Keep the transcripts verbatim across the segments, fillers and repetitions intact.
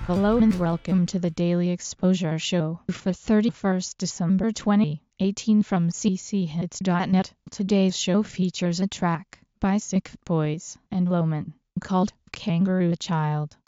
Hello and welcome to the Daily Exposure Show for thirty-first December twenty eighteen from c c hits dot net. Today's show features a track by Sick Boys and Loman called Kangaroo Child.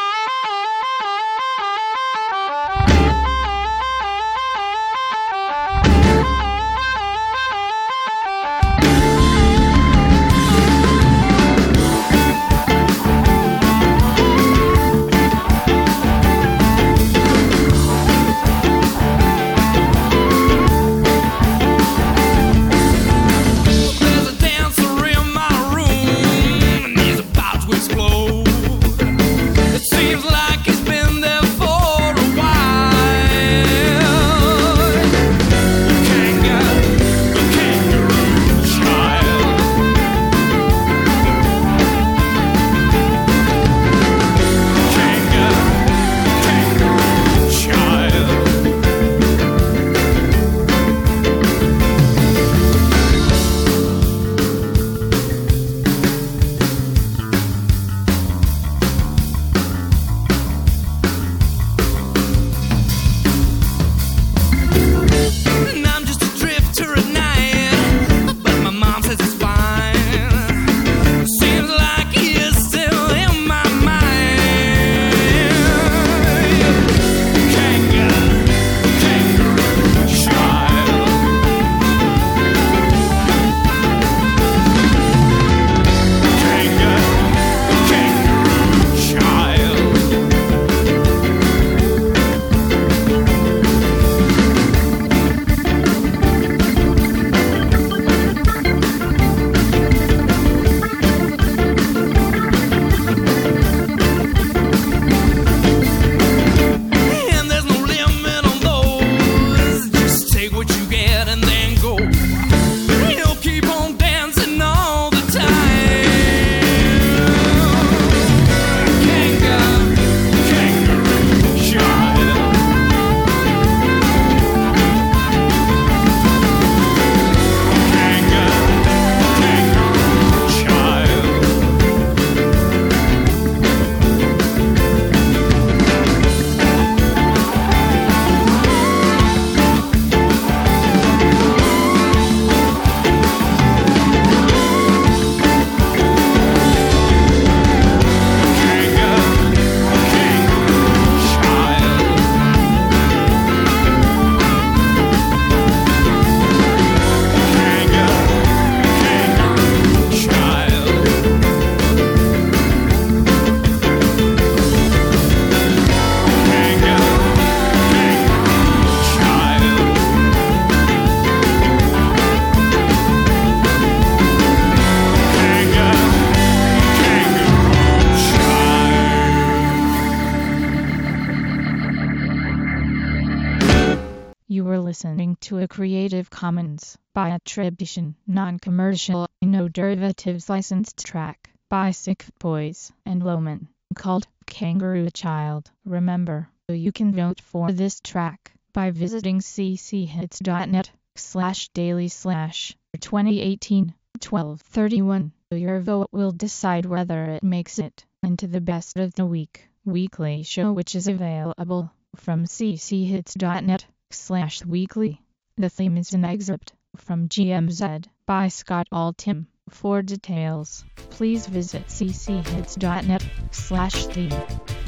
You were listening to a Creative Commons by attribution, non-commercial, no derivatives licensed track by Sick Boys and Loman called Kangaroo Child. Remember, you can vote for this track by visiting c c hits dot net slash daily slash twenty eighteen twelve thirty-one. Your vote will decide whether it makes it into the best of the week weekly show, which is available from c c hits dot net slash weekly. The theme is an excerpt from G M Z by Scott Altham. For details, please visit c c hits dot net slash theme.